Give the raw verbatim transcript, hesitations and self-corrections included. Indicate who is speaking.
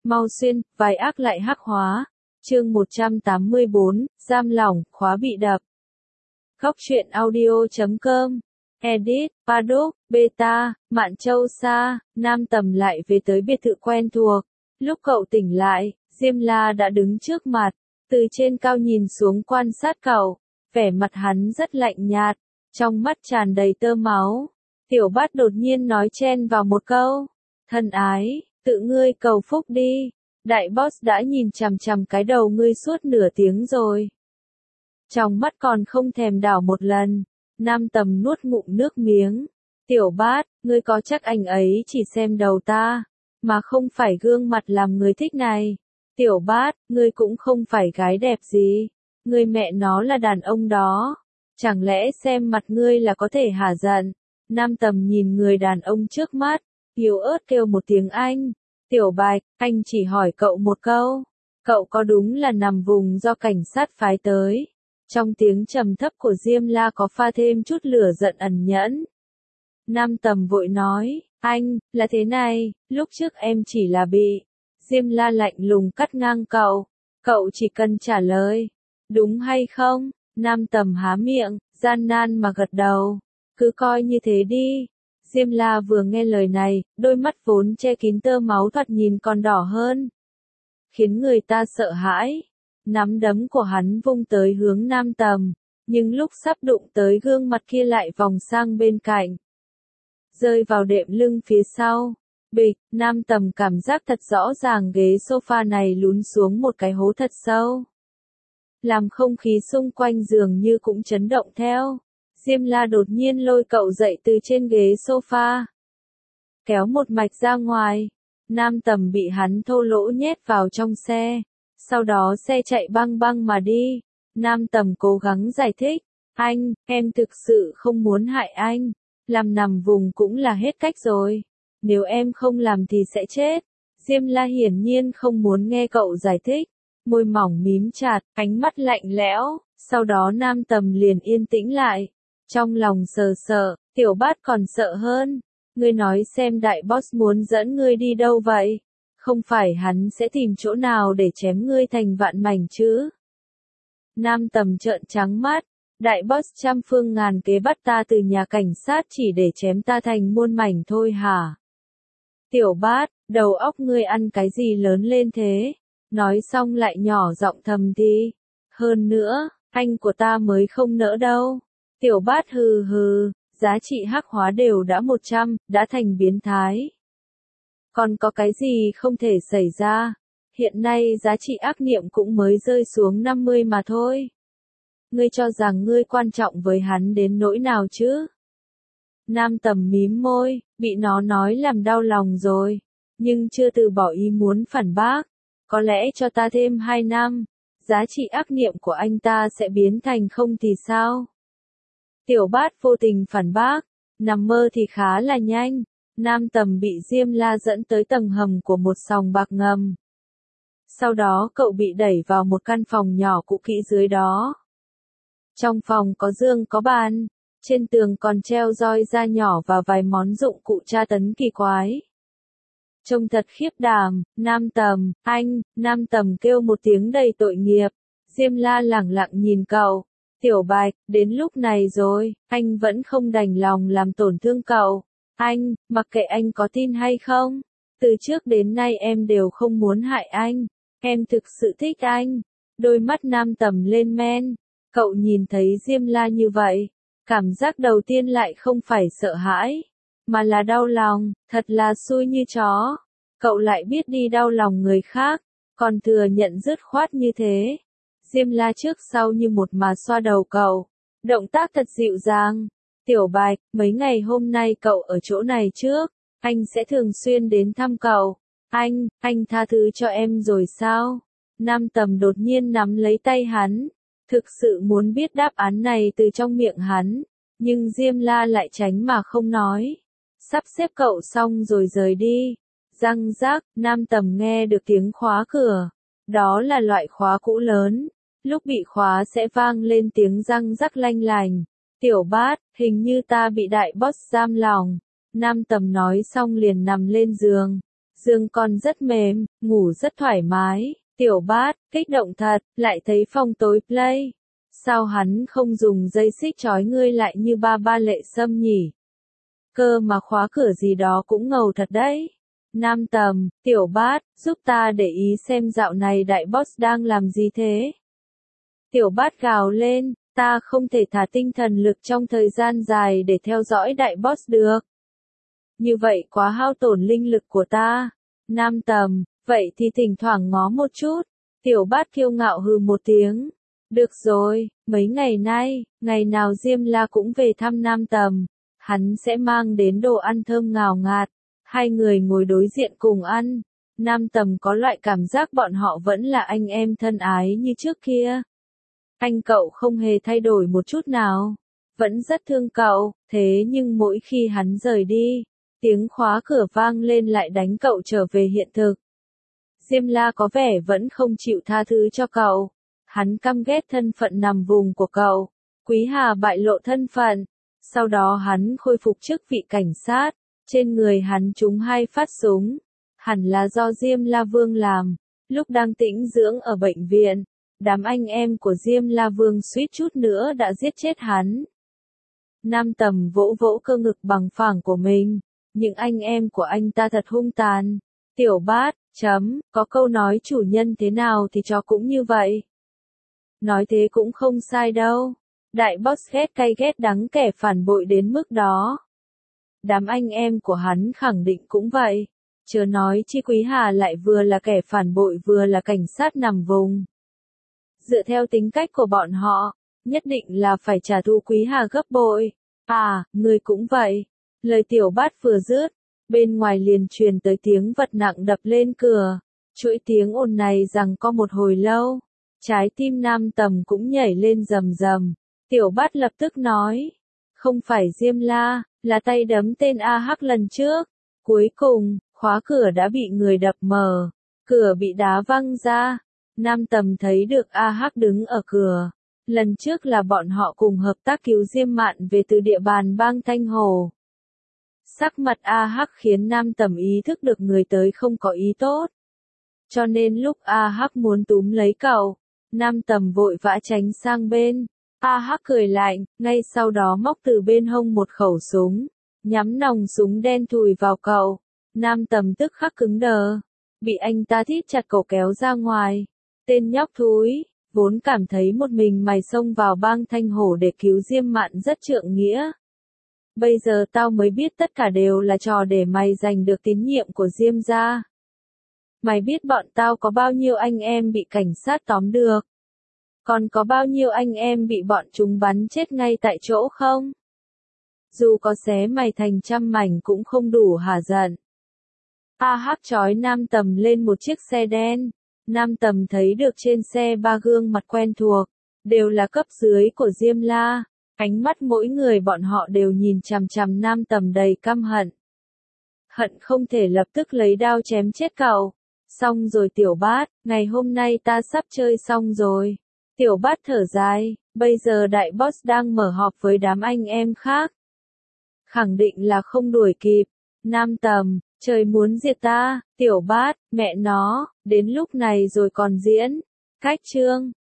Speaker 1: Mau xuyên, vai ác lại hắc hóa. Chương một trăm tám mươi bốn, giam lỏng, khóa bị đập. Góc truyện audio chấm com. Edit, Paddock, Beta, Mạn Châu Sa, Nam Tầm lại về tới biệt thự quen thuộc. Lúc cậu tỉnh lại, Diêm La đã đứng trước mặt, từ trên cao nhìn xuống quan sát cậu, vẻ mặt hắn rất lạnh nhạt, trong mắt tràn đầy tơ máu. Tiểu Bát đột nhiên nói chen vào một câu, thân ái, tự ngươi cầu phúc đi, đại boss đã nhìn chằm chằm cái đầu ngươi suốt nửa tiếng rồi. Trong mắt còn không thèm đảo một lần, Nam Tầm nuốt ngụm nước miếng. Tiểu Bát, ngươi có chắc anh ấy chỉ xem đầu ta, mà không phải gương mặt làm người thích này. Tiểu Bát, ngươi cũng không phải gái đẹp gì, ngươi mẹ nó là đàn ông đó. Chẳng lẽ xem mặt ngươi là có thể hả giận? Nam Tầm nhìn người đàn ông trước mắt, yếu ớt kêu một tiếng anh. Tiểu Bạch, anh chỉ hỏi cậu một câu, cậu có đúng là nằm vùng do cảnh sát phái tới? Trong tiếng trầm thấp của Diêm La có pha thêm chút lửa giận ẩn nhẫn. Nam Tầm vội nói, anh, là thế này, lúc trước em chỉ là bị. Diêm La lạnh lùng cắt ngang cậu, cậu chỉ cần trả lời, đúng hay không? Nam Tầm há miệng, gian nan mà gật đầu, cứ coi như thế đi. Diêm La vừa nghe lời này, đôi mắt vốn che kín tơ máu thoạt nhìn còn đỏ hơn, khiến người ta sợ hãi. Nắm đấm của hắn vung tới hướng Nam Tầm, nhưng lúc sắp đụng tới gương mặt kia lại vòng sang bên cạnh, rơi vào đệm lưng phía sau. Bịch, Nam Tầm cảm giác thật rõ ràng ghế sofa này lún xuống một cái hố thật sâu, làm không khí xung quanh giường như cũng chấn động theo. Diêm La đột nhiên lôi cậu dậy từ trên ghế sofa, kéo một mạch ra ngoài. Nam Tầm bị hắn thô lỗ nhét vào trong xe, sau đó xe chạy băng băng mà đi. Nam Tầm cố gắng giải thích, anh, em thực sự không muốn hại anh, làm nằm vùng cũng là hết cách rồi, nếu em không làm thì sẽ chết. Diêm La hiển nhiên không muốn nghe cậu giải thích, môi mỏng mím chặt, ánh mắt lạnh lẽo. Sau đó Nam Tầm liền yên tĩnh lại, trong lòng sờ sợ. Tiểu Bát còn sợ hơn, ngươi nói xem đại boss muốn dẫn ngươi đi đâu vậy? Không phải hắn sẽ tìm chỗ nào để chém ngươi thành vạn mảnh chứ? Nam Tầm trợn trắng mắt, đại boss trăm phương ngàn kế bắt ta từ nhà cảnh sát chỉ để chém ta thành muôn mảnh thôi hả? Tiểu Bát, đầu óc ngươi ăn cái gì lớn lên thế? Nói xong lại nhỏ giọng thầm thì, hơn nữa, anh của ta mới không nỡ đâu. Tiểu Bát hừ hừ, giá trị hắc hóa đều đã một trăm, đã thành biến thái. Còn có cái gì không thể xảy ra? Hiện nay giá trị ác niệm cũng mới rơi xuống năm mươi mà thôi. Ngươi cho rằng ngươi quan trọng với hắn đến nỗi nào chứ? Nam Tầm mím môi, bị nó nói làm đau lòng rồi, nhưng chưa từ bỏ ý muốn phản bác. Có lẽ cho ta thêm hai năm, giá trị ác niệm của anh ta sẽ biến thành không thì sao? Tiểu Bát vô tình phản bác, nằm mơ thì khá là nhanh. Nam Tầm bị Diêm La dẫn tới tầng hầm của một sòng bạc ngầm. Sau đó cậu bị đẩy vào một căn phòng nhỏ cũ kỹ dưới đó. Trong phòng có giường có bàn, trên tường còn treo roi da nhỏ và vài món dụng cụ tra tấn kỳ quái. Trông thật khiếp đảm. Nam Tầm, anh, Nam Tầm kêu một tiếng đầy tội nghiệp. Diêm La lẳng lặng nhìn cậu. Tiểu Bạch, đến lúc này rồi, anh vẫn không đành lòng làm tổn thương cậu. Anh, mặc kệ anh có tin hay không, từ trước đến nay em đều không muốn hại anh, em thực sự thích anh. Đôi mắt Nam Tầm lên men, cậu nhìn thấy Diêm La như vậy, cảm giác đầu tiên lại không phải sợ hãi, mà là đau lòng, thật là xui như chó. Cậu lại biết đi đau lòng người khác, còn thừa nhận dứt khoát như thế. Diêm La trước sau như một mà xoa đầu cậu, động tác thật dịu dàng. Tiểu Bạch, mấy ngày hôm nay cậu ở chỗ này trước, anh sẽ thường xuyên đến thăm cậu. Anh, anh tha thứ cho em rồi sao? Nam Tầm đột nhiên nắm lấy tay hắn, thực sự muốn biết đáp án này từ trong miệng hắn, nhưng Diêm La lại tránh mà không nói. Sắp xếp cậu xong rồi rời đi. Răng rác, Nam Tầm nghe được tiếng khóa cửa. Đó là loại khóa cũ lớn, lúc bị khóa sẽ vang lên tiếng răng rắc lanh lành. Tiểu Bát, hình như ta bị đại boss giam lỏng. Nam Tầm nói xong liền nằm lên giường. giường con rất mềm, ngủ rất thoải mái. Tiểu Bát, kích động thật, lại thấy phòng tối play. Sao hắn không dùng dây xích trói ngươi lại như ba ba Lệ Sâm nhỉ? Cơ mà khóa cửa gì đó cũng ngầu thật đấy. Nam Tầm, Tiểu Bát, giúp ta để ý xem dạo này đại boss đang làm gì thế. Tiểu Bát gào lên, ta không thể thả tinh thần lực trong thời gian dài để theo dõi đại boss được. Như vậy quá hao tổn linh lực của ta. Nam Tầm, vậy thì thỉnh thoảng ngó một chút. Tiểu Bát kiêu ngạo hừ một tiếng. Được rồi, mấy ngày nay, ngày nào Diêm La cũng về thăm Nam Tầm. Hắn sẽ mang đến đồ ăn thơm ngào ngạt. Hai người ngồi đối diện cùng ăn. Nam Tầm có loại cảm giác bọn họ vẫn là anh em thân ái như trước kia. Anh cậu không hề thay đổi một chút nào. Vẫn rất thương cậu, thế nhưng mỗi khi hắn rời đi, tiếng khóa cửa vang lên lại đánh cậu trở về hiện thực. Diêm La có vẻ vẫn không chịu tha thứ cho cậu. Hắn căm ghét thân phận nằm vùng của cậu. Quý Hà bại lộ thân phận. Sau đó hắn khôi phục chức vị cảnh sát. Trên người hắn trúng hai phát súng. Hẳn là do Diêm La Vương làm. Lúc đang tĩnh dưỡng ở bệnh viện, đám anh em của Diêm La Vương suýt chút nữa đã giết chết hắn. Nam Tầm vỗ vỗ cơ ngực bằng phẳng của mình. Những anh em của anh ta thật hung tàn. Tiểu Bát, chấm, có câu nói chủ nhân thế nào thì chó cũng như vậy. Nói thế cũng không sai đâu. Đại boss ghét cay ghét đắng kẻ phản bội đến mức đó. Đám anh em của hắn khẳng định cũng vậy. Chớ nói chi Quý Hà lại vừa là kẻ phản bội vừa là cảnh sát nằm vùng. Dựa theo tính cách của bọn họ, nhất định là phải trả thù Quý Hà gấp bội. À, người cũng vậy. Lời Tiểu Bát vừa dứt, bên ngoài liền truyền tới tiếng vật nặng đập lên cửa. Chuỗi tiếng ồn này rằng có một hồi lâu. Trái tim Nam Tầm cũng nhảy lên rầm rầm. Tiểu Bát lập tức nói. Không phải Diêm La, là tay đấm tên A Hắc lần trước. Cuối cùng, khóa cửa đã bị người đập mở. Cửa bị đá văng ra. Nam Tầm thấy được A Hắc đứng ở cửa. Lần trước là bọn họ cùng hợp tác cứu Diêm Mạn về từ địa bàn bang Thanh Hồ. Sắc mặt A Hắc khiến Nam Tầm ý thức được người tới không có ý tốt. Cho nên lúc A Hắc muốn túm lấy cậu, Nam Tầm vội vã tránh sang bên. A Hắc cười lạnh, ngay sau đó móc từ bên hông một khẩu súng, nhắm nòng súng đen thùi vào cậu. Nam Tầm tức khắc cứng đờ, bị anh ta thít chặt cổ kéo ra ngoài. Tên nhóc thúi, vốn cảm thấy một mình mày xông vào bang Thanh Hổ để cứu Diêm Mạn rất trượng nghĩa. Bây giờ tao mới biết tất cả đều là trò để mày giành được tín nhiệm của Diêm gia. Mày biết bọn tao có bao nhiêu anh em bị cảnh sát tóm được? Còn có bao nhiêu anh em bị bọn chúng bắn chết ngay tại chỗ không? Dù có xé mày thành trăm mảnh cũng không đủ hả giận. A Hắc trói Nam Tầm lên một chiếc xe đen. Nam Tầm thấy được trên xe ba gương mặt quen thuộc, đều là cấp dưới của Diêm La. Ánh mắt mỗi người bọn họ đều nhìn chằm chằm Nam Tầm đầy căm hận. Hận không thể lập tức lấy đao chém chết cậu. Xong rồi Tiểu Bát, ngày hôm nay ta sắp chơi xong rồi. Tiểu Bát thở dài, bây giờ đại boss đang mở họp với đám anh em khác. Khẳng định là không đuổi kịp. Nam Tầm, trời muốn diệt ta. Tiểu Bát, mẹ nó, đến lúc này rồi còn diễn. Cách chương.